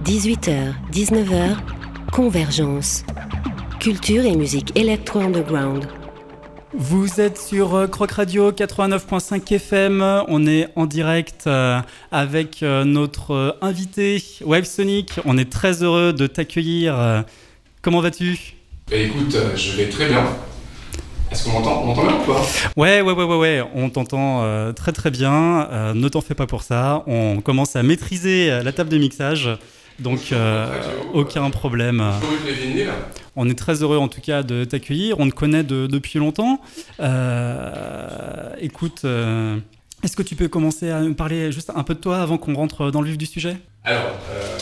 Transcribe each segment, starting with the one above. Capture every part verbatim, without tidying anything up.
dix-huit heures, dix-neuf heures, Convergence. Culture et musique électro-underground. Vous êtes sur Croc Radio quatre-vingt-neuf virgule cinq F M, on est en direct avec notre invité Wavesonic, on est très heureux de t'accueillir. Comment vas-tu ? Bah écoute, je vais très bien. Est-ce qu'on m'entend, on m'entend bien ou pas ? Ouais, ouais, ouais, ouais, ouais, on t'entend euh, très très bien, euh, ne t'en fais pas pour ça, on commence à maîtriser la table de mixage. Donc, euh, aucun problème. On est très heureux en tout cas de t'accueillir. On te connaît de, depuis longtemps. Euh, écoute, euh, est-ce que tu peux commencer à me parler juste un peu de toi avant qu'on rentre dans le vif du sujet ? Alors, euh...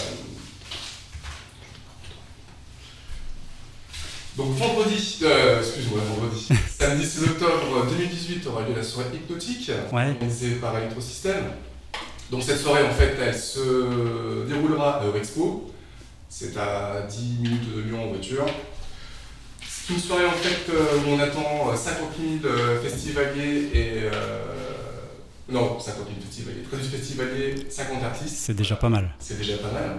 donc vendredi, euh, excuse-moi, vendredi, samedi six octobre deux mille dix-huit aura lieu la soirée hypnotique, ouais. organisée par Electrosystem. Donc cette soirée, en fait, elle se déroulera à Eurexpo. C'est à dix minutes de Lyon en voiture. C'est une soirée, en fait, où on attend cinquante mille festivaliers et... Euh... Non, cinquante mille festivaliers. Près du festivalier, cinquante artistes. C'est déjà pas mal. C'est déjà pas mal.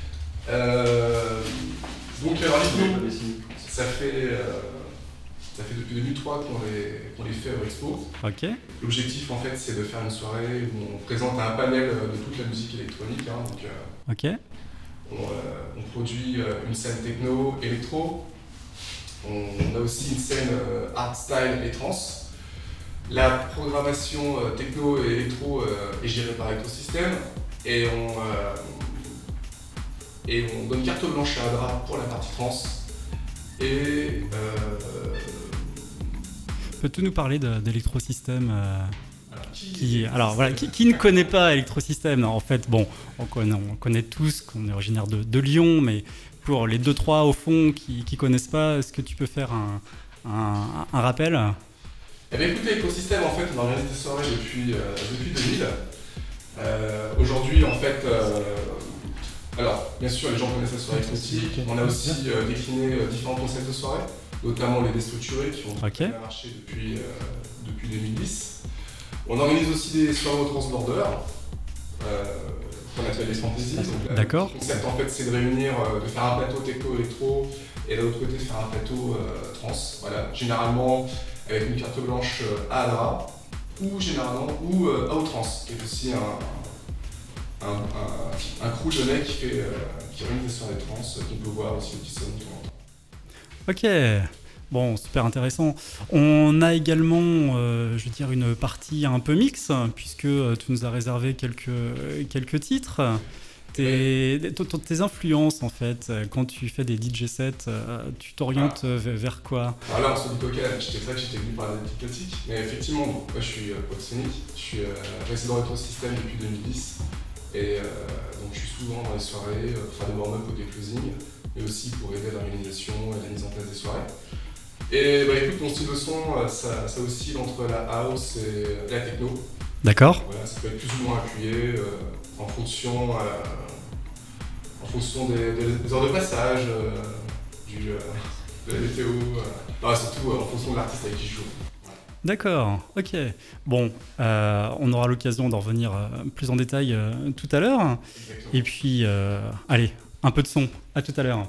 Euh... Donc, alors, nous, ça fait... Euh... Ça fait depuis deux mille trois qu'on les, qu'on les fait à Eurexpo. Ok. L'objectif, en fait, c'est de faire une soirée où on présente un panel de toute la musique électronique. Hein, donc, euh, ok. On, euh, on produit euh, une scène techno, électro. On, on a aussi une scène euh, art style et trance. La programmation euh, techno et électro euh, est gérée par Electrosystem. Et on, euh, et on donne carte blanche à Adra pour la partie trance. Et... Euh, Peux-tu nous parler de, d'Electrosystem euh, alors, qui, qui, alors, voilà, qui, qui ne connaît pas Electrosystem ? En fait, bon, on connaît, on connaît tous qu'on est originaire de, de Lyon, mais pour les deux trois au fond qui ne connaissent pas, est-ce que tu peux faire un, un, un rappel ? Eh bien, écoutez, Electrosystem, en fait, on organise des soirées depuis, euh, depuis deux mille. Euh, aujourd'hui, en fait, euh, alors, bien sûr, les gens connaissent la soirée hypnotique. On a aussi euh, décliné euh, différents concepts de soirée, notamment les déstructurés qui ont okay. marché depuis, euh, depuis deux mille dix. On organise aussi des soirées au transborder, euh, qu'on appelle les fantasy. Donc, D'accord. Le concept, en fait, c'est de réunir, euh, de faire un plateau techno-électro et de l'autre côté de faire un plateau euh, trans. Voilà, généralement avec une carte blanche euh, à Adra ou généralement ou euh, à Outrance, qui est aussi un, un, un, un crew de mecs qui, fait, euh, qui réunit des soirées trans, qu'on peut voir aussi au petit salon de temps en temps. Ok, bon, super intéressant. On a également, euh, je veux dire, une partie un peu mix, puisque tu nous as réservé quelques, quelques titres. Tes, tes influences, en fait, quand tu fais des D J sets, tu t'orientes ah. vers quoi ? Alors là, on se dit coca, j'étais vrai que j'étais venu parler d'hypnotique, mais effectivement, moi je suis Wavesonic, je suis euh, résident Electrosystem depuis deux mille dix, et euh, donc je suis souvent dans les soirées, euh, faire des warm-up ou des closings, mais aussi pour aider à l'organisation et la mise en place des soirées. Et bah écoute, mon style de son, ça, ça oscille entre la house et la techno. D'accord. Voilà, ça peut être plus ou moins appuyé euh, en fonction, euh, en fonction des, des, des heures de passage, euh, du, euh, de la météo, euh, non, surtout euh, en fonction de l'artiste avec qui je joue. Ouais. D'accord, ok. Bon, euh, on aura l'occasion d'en revenir euh, plus en détail euh, tout à l'heure. Exactement. Et puis, euh, allez, un peu de son. À tout à l'heure.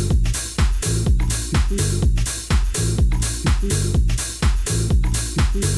Thank you.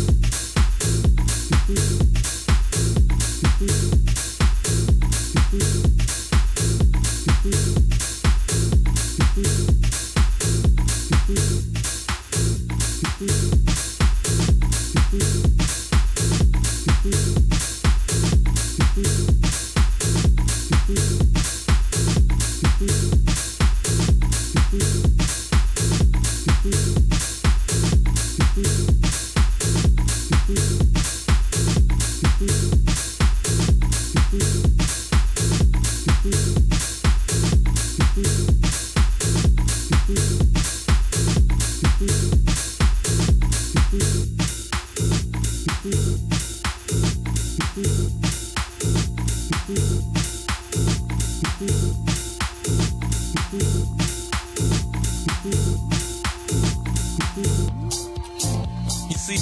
You see?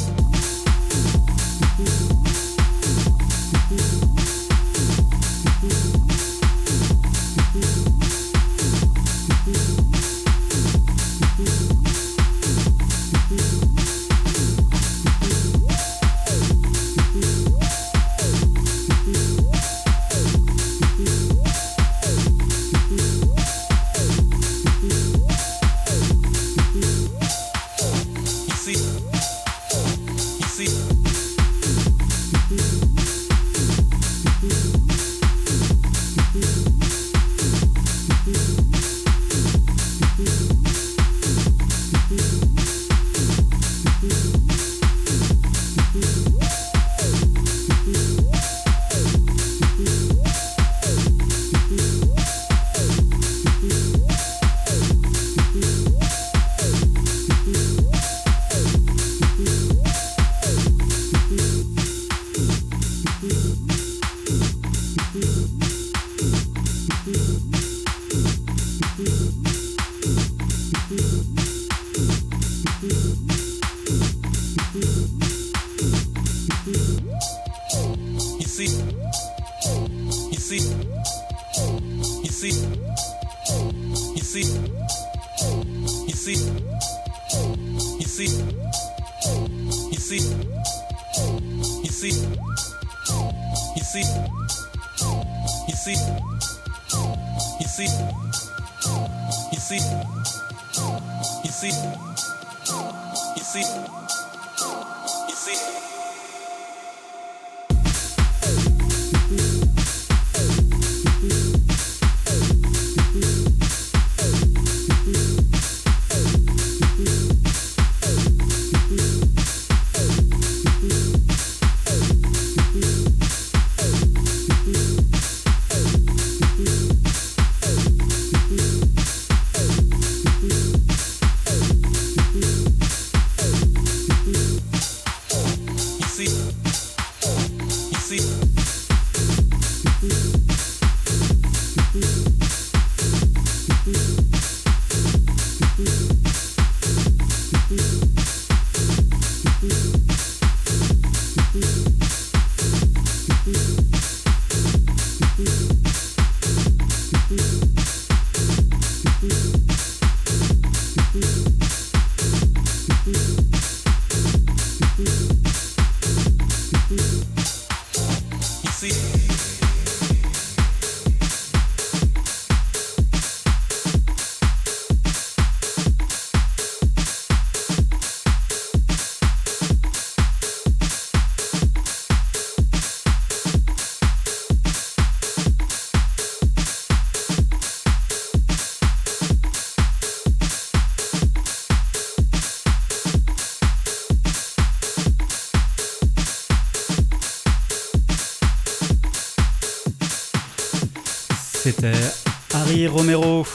C'était Harry Romero.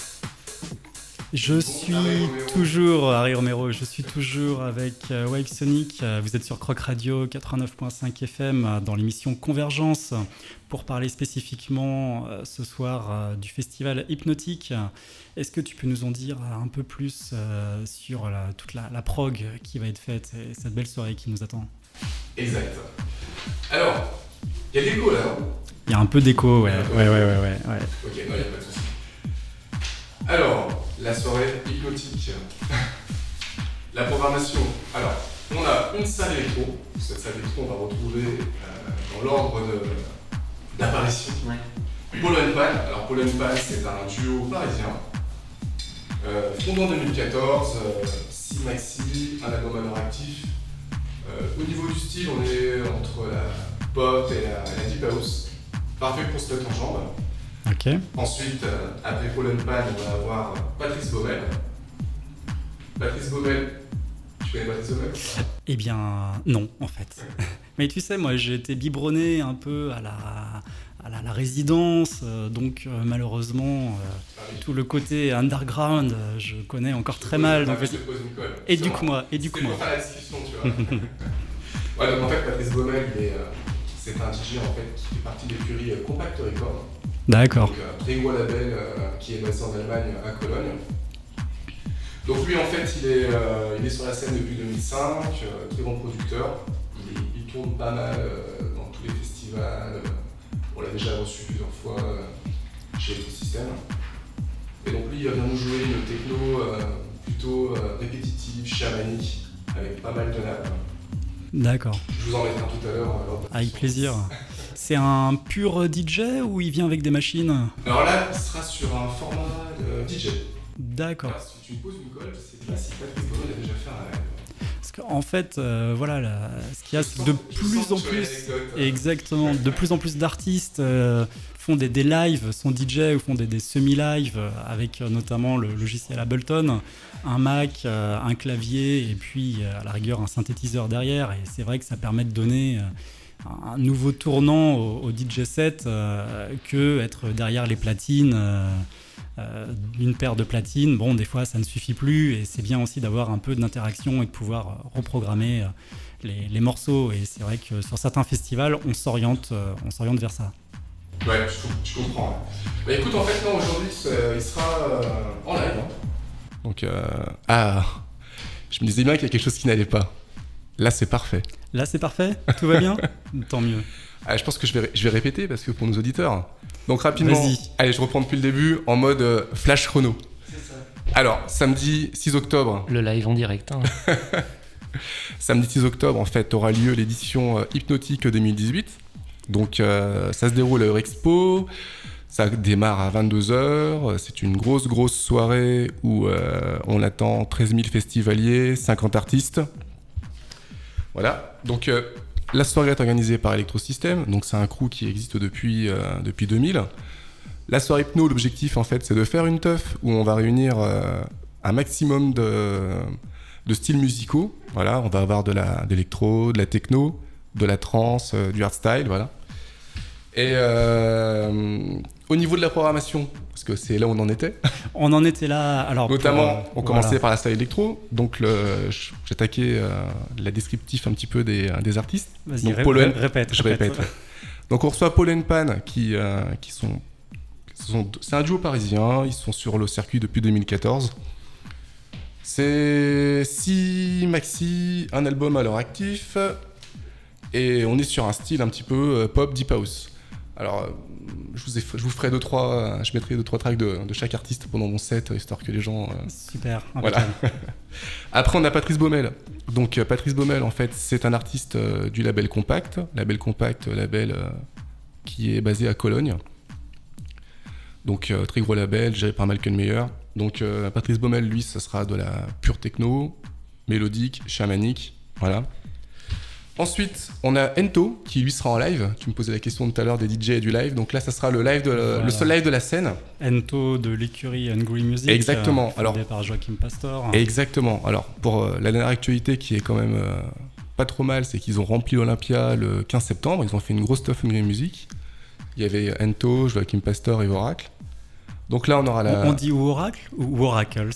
Je suis toujours Harry Romero. Je suis toujours avec Wave Sonic. Vous êtes sur Croc Radio quatre-vingt-neuf virgule cinq F M dans l'émission Convergence pour parler spécifiquement ce soir du festival Hypnotique. Est-ce que tu peux nous en dire un peu plus sur la, toute la, la prog qui va être faite et cette belle soirée qui nous attend? Exact. Alors, il y a de l'écho là. Il y a un peu d'écho, ouais. Ouais, ouais, ouais, ouais, ouais. Ok, non, il n'y a pas de souci. Alors, la soirée hypnotique. La programmation. Alors, on a une salle électro. Cette salle électro, on va retrouver euh, dans l'ordre de, d'apparition. Ouais. Paul and Pan. Alors, Paul and Pan, c'est un duo parisien. Euh, fondé en deux mille quatorze, euh, six maxi, un album alors actif. Euh, au niveau du style, on est entre la pop et la, la deep house. Parfait pour se mettre en jambe. Ok. Ensuite, euh, après Paul and Pan, on va avoir Patrice Baumel. Patrice Baumel, tu connais Patrice Baumel? Eh bien, non, en fait. Mais tu sais, moi, j'ai été biberonné un peu à la, à la, la résidence, euh, donc euh, malheureusement, euh, ah oui. tout le côté underground, euh, je connais encore je très mal. Donc, je te pose une colle. Éduque-moi, éduque-moi. C'est pour faire la discussion, tu vois. Ouais, donc en fait, Patrice Baumel, il est, euh, c'est un D J en fait qui fait partie de l'écurie euh, Compact Record. D'accord. Donc, euh, très gros label euh, qui est basé en Allemagne, à Cologne. Donc lui en fait il est, euh, il est sur la scène depuis deux mille cinq, euh, très bon producteur, il, est, il tourne pas mal euh, dans tous les festivals, euh, on l'a déjà reçu plusieurs fois euh, chez Ecosystem. Et donc lui il va venir nous jouer une techno euh, plutôt euh, répétitive, chamanique, avec pas mal de nappes. D'accord. Je vous en mettrai un tout à l'heure. Euh, avec plaisir. C'est un pur D J ou il vient avec des machines? Alors là, il sera sur un format de D J. D'accord. Alors, si tu me poses une colle, je sais pas si Patrick Bono a déjà fait un live. Parce qu'en fait, euh, voilà, là, ce qu'il y a, c'est que de plus en plus, exactement, de plus en plus d'artistes euh, font des, des lives, sont D J ou font des, des semi-lives euh, avec euh, notamment le logiciel Ableton, un Mac, euh, un clavier et puis euh, à la rigueur un synthétiseur derrière. Et c'est vrai que ça permet de donner euh, un nouveau tournant au, au D J set euh, que être derrière les platines. Euh, euh, une paire de platines, bon, des fois ça ne suffit plus et c'est bien aussi d'avoir un peu d'interaction et de pouvoir euh, reprogrammer euh, les, les morceaux. Et c'est vrai que sur certains festivals, on s'oriente, euh, on s'oriente vers ça. Ouais, je, je comprends. Bah écoute, en fait, non, aujourd'hui, il sera euh, en live. Hein. Donc, euh, ah, je me disais bien qu'il y a quelque chose qui n'allait pas. Là, c'est parfait. Là, c'est parfait? Tout va bien? Tant mieux. Ah, je pense que je vais, je vais répéter parce que pour nos auditeurs. Donc, rapidement, vas-y. Allez, je reprends depuis le début en mode euh, flash chrono. C'est ça. Alors, samedi six octobre. Le live en direct. Hein. Samedi six octobre, en fait, aura lieu l'édition euh, Hypnotique deux mille dix-huit. Donc, euh, ça se déroule à Eurexpo. Ça démarre à vingt-deux heures. C'est une grosse, grosse soirée où euh, on attend treize mille festivaliers, cinquante artistes. Voilà. Donc, euh, la soirée est organisée par Electrosystem. Donc, c'est un crew qui existe depuis, euh, depuis deux mille. La soirée hypno, l'objectif, en fait, c'est de faire une teuf où on va réunir euh, un maximum de, de styles musicaux. Voilà. On va avoir de la, de l'électro, de la techno, de la trance, euh, du hardstyle, voilà. Et euh, au niveau de la programmation, parce que c'est là où on en était. On en était là. Alors notamment, pour, on euh, commençait voilà. par la style électro. Donc, le, j'attaquais euh, la descriptif un petit peu des, des artistes. Vas-y, donc, ré- Paul ré- répète. Je répète. répète. Donc, on reçoit Paul and Pan, qui, euh, qui sont, sont. C'est un duo parisien. Ils sont sur le circuit depuis deux mille quatorze. C'est six maxi, un album à leur actif. Et on est sur un style un petit peu pop, deep house. Alors, je vous, ai, je vous ferai deux, trois, je mettrai deux, trois tracks de, de chaque artiste pendant mon set, histoire que les gens... Euh, Super, voilà. Après, on a Patrice Baumel. Donc, euh, Patrice Baumel, en fait, c'est un artiste euh, du label Compact. Label Compact, label euh, qui est basé à Cologne. Donc, euh, très gros label, géré par Malcolm Meyer. Donc, euh, Patrice Baumel, lui, ça sera de la pure techno, mélodique, chamanique, voilà. Ensuite, on a Ento qui lui sera en live. Tu me posais la question tout à l'heure des D J et du live. Donc là, ça sera le live de la, voilà. le seul live de la scène. Ento de l'écurie Hungry Music. Exactement. Euh, Alors par Joachim Pastor. Exactement. Alors pour euh, la dernière actualité qui est quand même euh, pas trop mal, c'est qu'ils ont rempli l'Olympia le quinze septembre. Ils ont fait une grosse stuff Hungry Music. Il y avait Ento, Joachim Pastor et Oracle. Donc là, on aura la. On dit Oracle ou Oracles?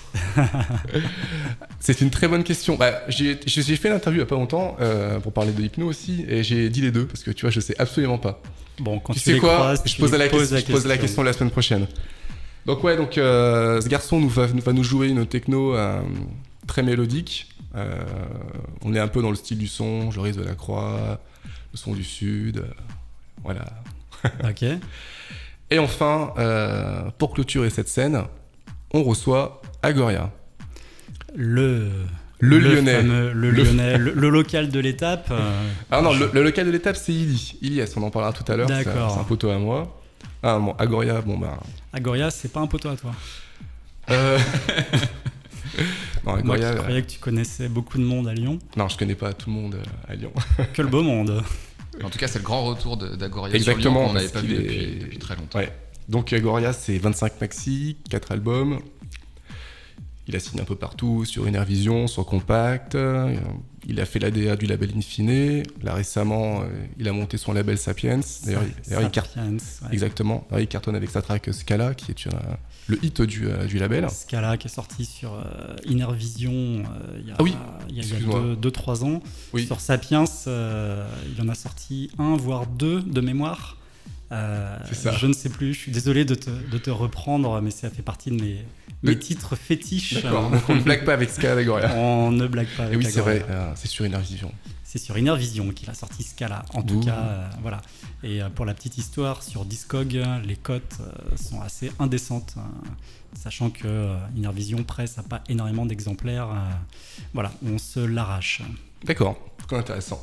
C'est une très bonne question. Bah, j'ai, j'ai fait l'interview il n'y a pas longtemps euh, pour parler de l'hypno aussi et j'ai dit les deux parce que tu vois, je sais absolument pas. Bon, quand tu, tu sais les quoi croises, je tu pose la, poses question, la je pose la question la semaine prochaine. Donc ouais, donc euh, ce garçon nous va, va nous jouer une techno euh, très mélodique. Euh, on est un peu dans le style du son, Joris de la Croix, le son du Sud, euh, voilà. Ok. Et enfin, euh, pour clôturer cette scène, on reçoit Agoria. Le, le, le Lyonnais. Fameux, le, le Lyonnais, le, le local de l'étape. Euh, ah non, je... le, le local de l'étape, c'est Ili. Ilias, on en parlera tout à l'heure. D'accord. C'est, c'est un poteau à moi. Ah bon, Agoria, bon bah. Agoria, c'est pas un poteau à toi. Euh... non, Agoria, Moi qui euh... croyais que tu connaissais beaucoup de monde à Lyon. Non, je connais pas tout le monde à Lyon. Que le beau monde. En tout cas, c'est le grand retour de, d'Agoria Exactement, sur Lyon qu'on n'avait pas vu est... depuis, depuis très longtemps. Ouais. Donc Agoria, c'est vingt-cinq maxi, quatre albums. Il a signé un peu partout, sur Enervision, sur Compact. Il a fait l'A D A du label Infine. Là, récemment, il a monté son label Sapiens. D'ailleurs, Sa- d'ailleurs il, car... Sapiens, ouais. Exactement. D'ailleurs, il cartonne avec sa track Scala, qui est une, le hit du, euh, du label. Scala, qui est sorti sur euh, Innervision euh, il y a, ah oui, il y a, il y a deux trois ans. Oui. Sur Sapiens, euh, il en a sorti un, voire deux de mémoire. Euh, C'est ça. Je ne sais plus, je suis désolé de te, de te reprendre, mais ça fait partie de mes, mes Le- titres fétiches. D'accord, donc on ne blague pas avec Scala d'Agoria. On ne blague pas Et avec oui, c'est Agoria. vrai, euh, c'est sur Innervision. C'est sur Innervision qu'il a sorti Scala, en tout Ouh. cas, euh, voilà. Et euh, pour la petite histoire, sur Discog, les cotes euh, sont assez indécentes, euh, sachant que euh, Innervision presse à pas énormément d'exemplaires. euh, voilà, on se l'arrache. D'accord, très intéressant.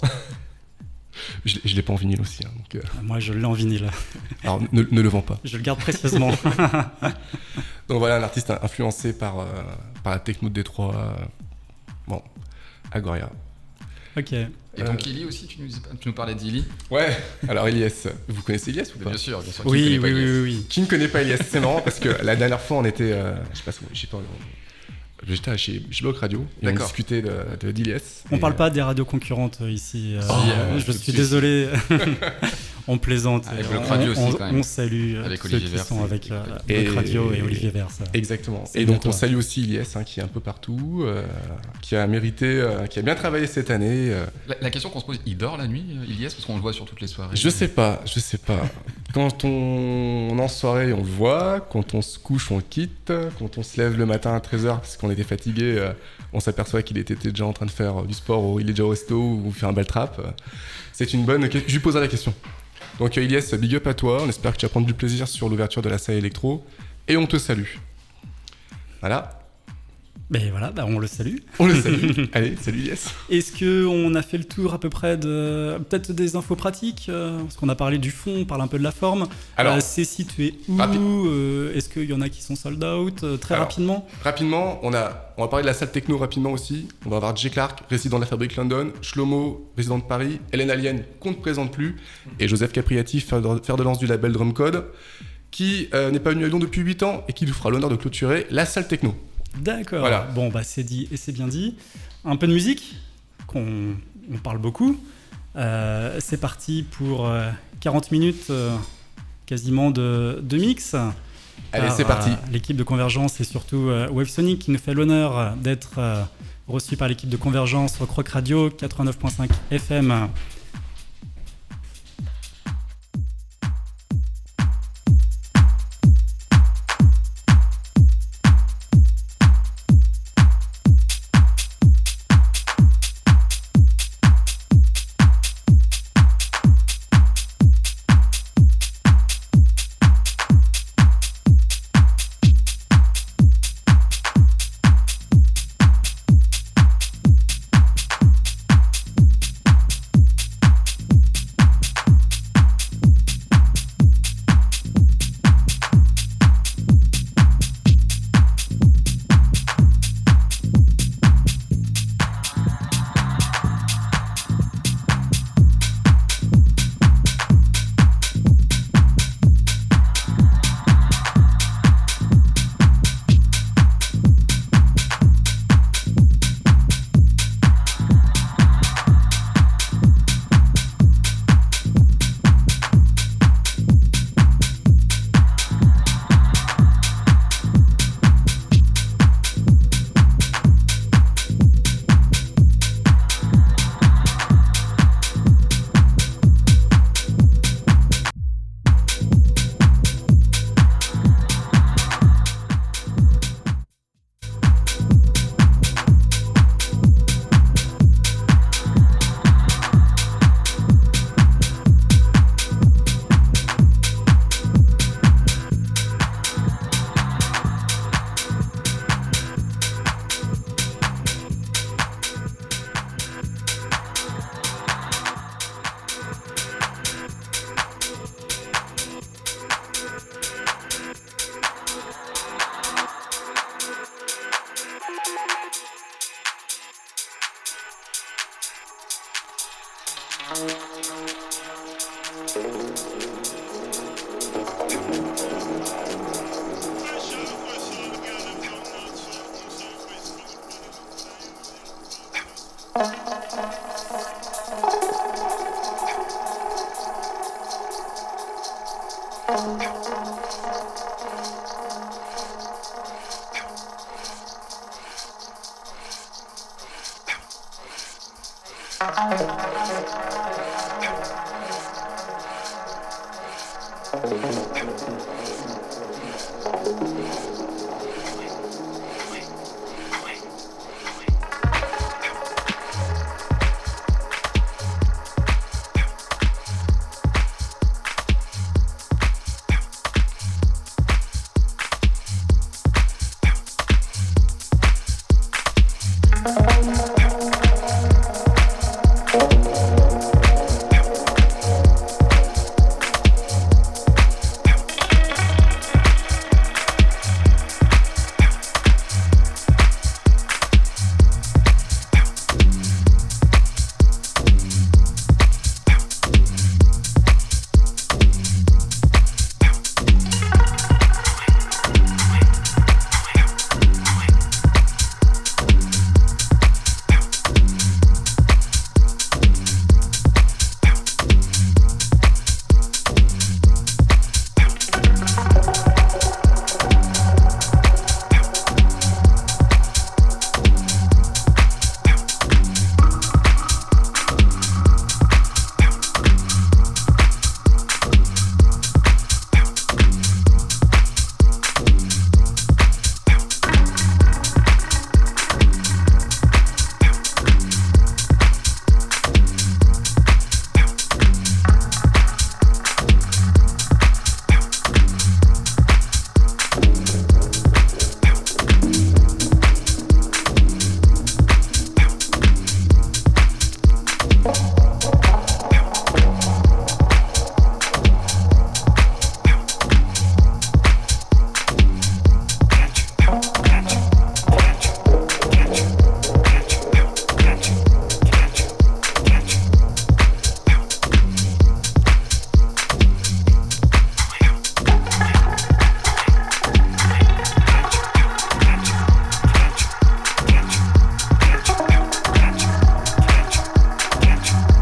je l'ai- je l'ai pas en vinyle aussi, hein, donc, euh, Moi, je l'ai en vinyle. alors ne, ne le vends pas. Je le garde précieusement. Donc voilà, un artiste influencé par, euh, par la techno de Détroit. euh, bon, Agoria. Ok. Et donc Euh, Illy aussi, tu nous, tu nous parlais d'Illy. Ouais, alors Elias, vous connaissez Elias ou pas? Bien sûr, bien sûr. Oui, Qui oui, connaît pas oui, Elias oui, oui. Qui ne connaît pas Elias? C'est marrant parce que la dernière fois on était, euh, je sais pas, je sais pas, j'étais chez Bloc Radio et on D'accord. discutait de, de d'Elias. On Et, parle pas des radios concurrentes euh, ici. euh, Si, euh, je tout de suis suite. désolé. On plaisante. Avec euh, Bloc on, Radio aussi, on- quand même. on salue euh, Avec ceux Olivier qui Verse sont et- avec euh, et- Bloc Radio et Olivier Verse. Exactement. C'est Et bien donc on toi. salue aussi Elias hein, qui est un peu partout, euh, qui a mérité, euh, qui a bien travaillé cette année. euh. La, la question qu'on se pose, il dort la nuit, euh, Ilias, parce qu'on le voit sur toutes les soirées. Je sais pas, je sais pas. Quand on, on est en soirée, on le voit. Quand on se couche, on le quitte. Quand on se lève le matin à treize heures parce qu'on était fatigué, euh, on s'aperçoit qu'il était déjà en train de faire du sport ou il est déjà au resto ou faire un bal trap. C'est une bonne question. Je lui poserai la question. Donc euh, Ilias, big up à toi. On espère que tu vas prendre du plaisir sur l'ouverture de la salle électro. Et on te salue. Voilà. Mais voilà, bah, on le salue. On le salue. Allez, salut Ilias. Est-ce qu'on a fait le tour à peu près de peut-être des infos pratiques euh, parce qu'on a parlé du fond, on parle un peu de la forme. Alors, Euh, c'est situé où rapide. euh, Est-ce qu'il y en a qui sont sold out euh, Très Alors, rapidement. rapidement, on, a, on va parler de la salle techno rapidement aussi. On va avoir Jay Clark, résident de la Fabrique London, Shlomo, résident de Paris, Hélène Alien, qu'on ne présente plus, et Joseph Capriati, fer de, fer de lance du label Drum Code, qui euh, n'est pas venu à Lyon depuis huit ans et qui nous fera l'honneur de clôturer la salle techno. D'accord. Voilà. Bon, bah c'est dit et c'est bien dit. Un peu de musique, qu'on on parle beaucoup. Euh, c'est parti pour euh, quarante minutes euh, quasiment de, de mix. Allez, Par, c'est parti. euh, l'équipe de Convergence et surtout euh, Wavesonic qui nous fait l'honneur euh, d'être euh, reçu par l'équipe de Convergence sur Croc Radio quatre-vingt-neuf point cinq F M. Catch you.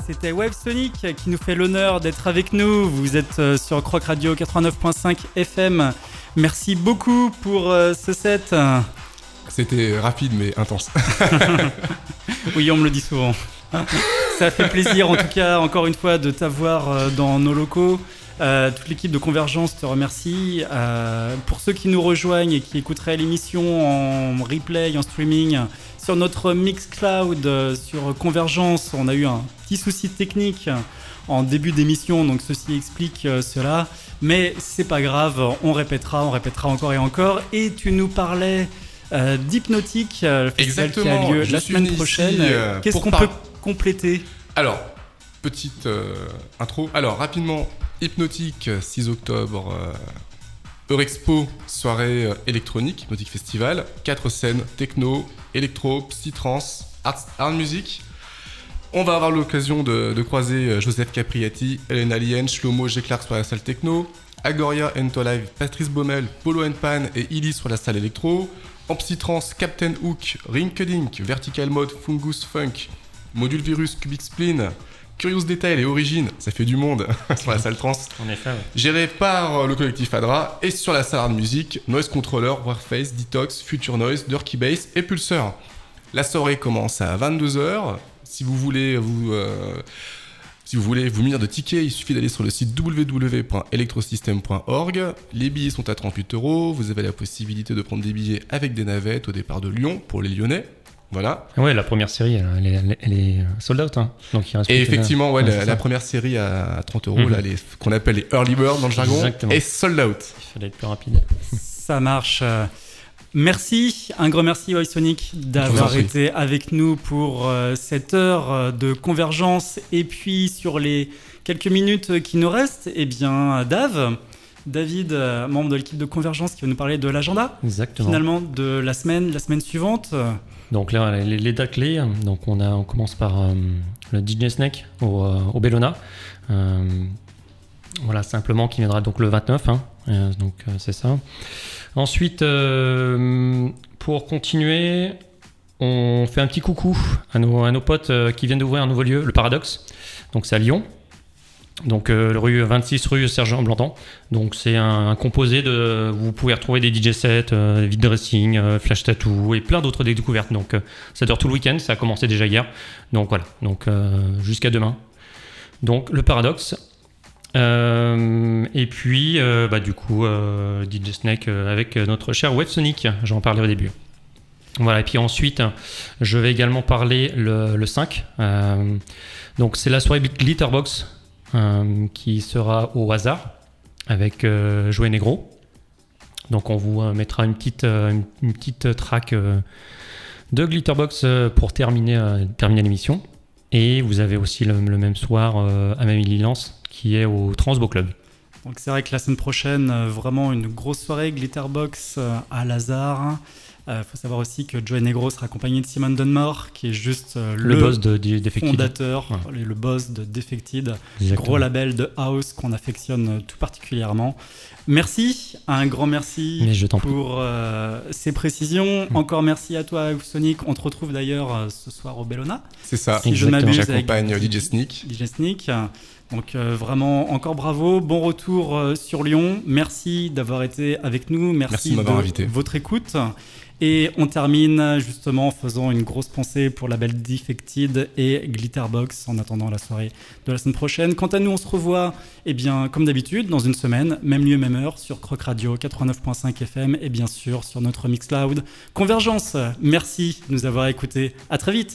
c'était Wave Sonic qui nous fait l'honneur d'être avec nous. Vous êtes sur Croc Radio quatre-vingt-neuf virgule cinq F M. Merci beaucoup pour ce set. C'était rapide mais intense. Oui, on me le dit souvent. Ça fait plaisir en tout cas, encore une fois, de t'avoir dans nos locaux. Euh, toute l'équipe de Convergence te remercie. Euh, pour ceux qui nous rejoignent et qui écouteraient l'émission en replay, en streaming, sur notre Mixcloud, euh, sur Convergence, on a eu un petit souci technique en début d'émission, donc ceci explique euh, cela. Mais c'est pas grave, on répétera, on répétera encore et encore. Et tu nous parlais euh, d'Hypnotique, euh, le festival Exactement, qui a lieu je la suis semaine ici, prochaine. euh, Qu'est-ce pour qu'on par- peut compléter ? Alors, petite euh, intro. Alors, rapidement, Hypnotique, six octobre, euh, Eurexpo, soirée euh, électronique, Hypnotique Festival. Quatre scènes, techno, électro, psytrance, art, art music. On va avoir l'occasion de, de croiser euh, Joseph Capriati, Hélène Alien, Shlomo G. Clark sur la salle techno, Agoria Ento Live, Patrice Baumel, Polo and Pan et Illy sur la salle électro. En psytrance, Captain Hook, Rinkedink, Vertical Mode, Fungus Funk, Module Virus, Cubic Spleen, Curious Detail et Origin, ça fait du monde sur la salle trans. En effet, ouais. Géré par le collectif Adra. Et sur la salle Hard Music, Noise Controller, Warface, Detox, Future Noise, Dirty Bass et Pulsar. La soirée commence à vingt-deux heures. Si vous voulez vous, euh, si vous voulez vous munir de tickets, il suffit d'aller sur le site w w w point electrosystem point org. Les billets sont à trente-huit euros. Vous avez la possibilité de prendre des billets avec des navettes au départ de Lyon pour les Lyonnais. Voilà. Ouais, la première série, elle, elle est, elle est- elle est sold out. Hein. Donc, il reste Et plus que- effectivement, ouais, Ouais, la, c'est la ça. première série à trente euros, Mhm. là, les, qu'on appelle les early bird dans le jargon, Exactement. est sold out. Il fallait être plus rapide. Ça marche. Euh, Merci, un grand merci Wave Sonic Je vous en d'avoir prie. été avec nous pour euh, cette heure euh, de convergence. Et puis sur les quelques minutes qui nous restent, eh bien Dave, David, euh, membre de l'équipe de Convergence, qui va nous parler de l'agenda Exactement. finalement de la semaine, la semaine suivante. Euh, Donc là, les, les dates clés, donc on, a, on commence par euh, le D J Snake au, euh, au Bellona. Euh, voilà, simplement, qui viendra donc le vingt-neuf. Hein, Euh, donc euh, c'est ça. Ensuite, euh, pour continuer, on fait un petit coucou à nos, à nos potes euh, qui viennent d'ouvrir un nouveau lieu, le Paradoxe. Donc c'est à Lyon. Donc euh, rue vingt-six rue Sergent Blantan. Donc c'est un, un composé de, vous pouvez retrouver des D J sets, euh, vide dressing, euh, flash tattoo et plein d'autres découvertes. Donc euh, ça dure tout le week-end, ça a commencé déjà hier. Donc voilà, donc euh, jusqu'à demain. Donc le Paradoxe. Euh, et puis euh, bah, du coup euh, D J Snake euh, avec notre cher Wave Sonic, j'en parlais au début. Voilà, et puis ensuite je vais également parler le, le cinq. Euh, donc c'est la soirée Glitterbox. Euh, qui sera au hasard avec euh, Joey Negro. Donc on vous euh, mettra une petite, euh, une, une petite track euh, de Glitterbox euh, pour terminer, euh, terminer l'émission. Et vous avez aussi le, le même soir euh, Amélie Lance qui est au Transbo Club. Donc c'est vrai que la semaine prochaine, euh, vraiment une grosse soirée Glitterbox euh, à Lazare. Il euh, faut savoir aussi que Joey Negro sera accompagné de Simon Dunmore, qui est juste euh, Le, le, boss de, de Defected. fondateur, Ouais. le boss de Defected, Exactement. gros label de house qu'on affectionne euh, tout particulièrement. Merci, un grand merci Mais je t'en prie. pour euh, ces précisions. Mm. Encore merci à toi Sonic. On te retrouve d'ailleurs euh, ce soir au Bellona. C'est ça. Si je ne Exactement. m'abuse, avec J'accompagne D J Sneak. D J Sneak. Donc euh, vraiment encore bravo, bon retour euh, sur Lyon. Merci d'avoir été avec nous, merci, Merci de m'avoir de invité. votre écoute. Et on termine justement en faisant une grosse pensée pour la belle Defected et Glitterbox en attendant la soirée de la semaine prochaine. Quant à nous, on se revoit, eh bien, comme d'habitude, dans une semaine, même lieu, même heure, sur Croc Radio quatre-vingt-neuf virgule cinq F M et bien sûr sur notre Mixcloud. Convergence, merci de nous avoir écoutés. À très vite.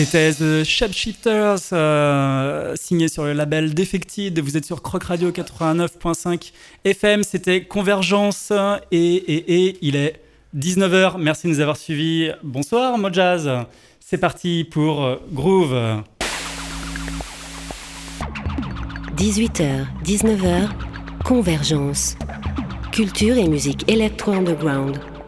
C'était The Shapeshifters, euh, signé sur le label Defected. Vous êtes sur Croc Radio quatre-vingt-neuf virgule cinq F M. C'était Convergence et, et, et il est dix-neuf heures. Merci de nous avoir suivis. Bonsoir Mojaz. C'est parti pour Groove. dix-huit heures, dix-neuf heures, Convergence. Culture et musique électro-underground.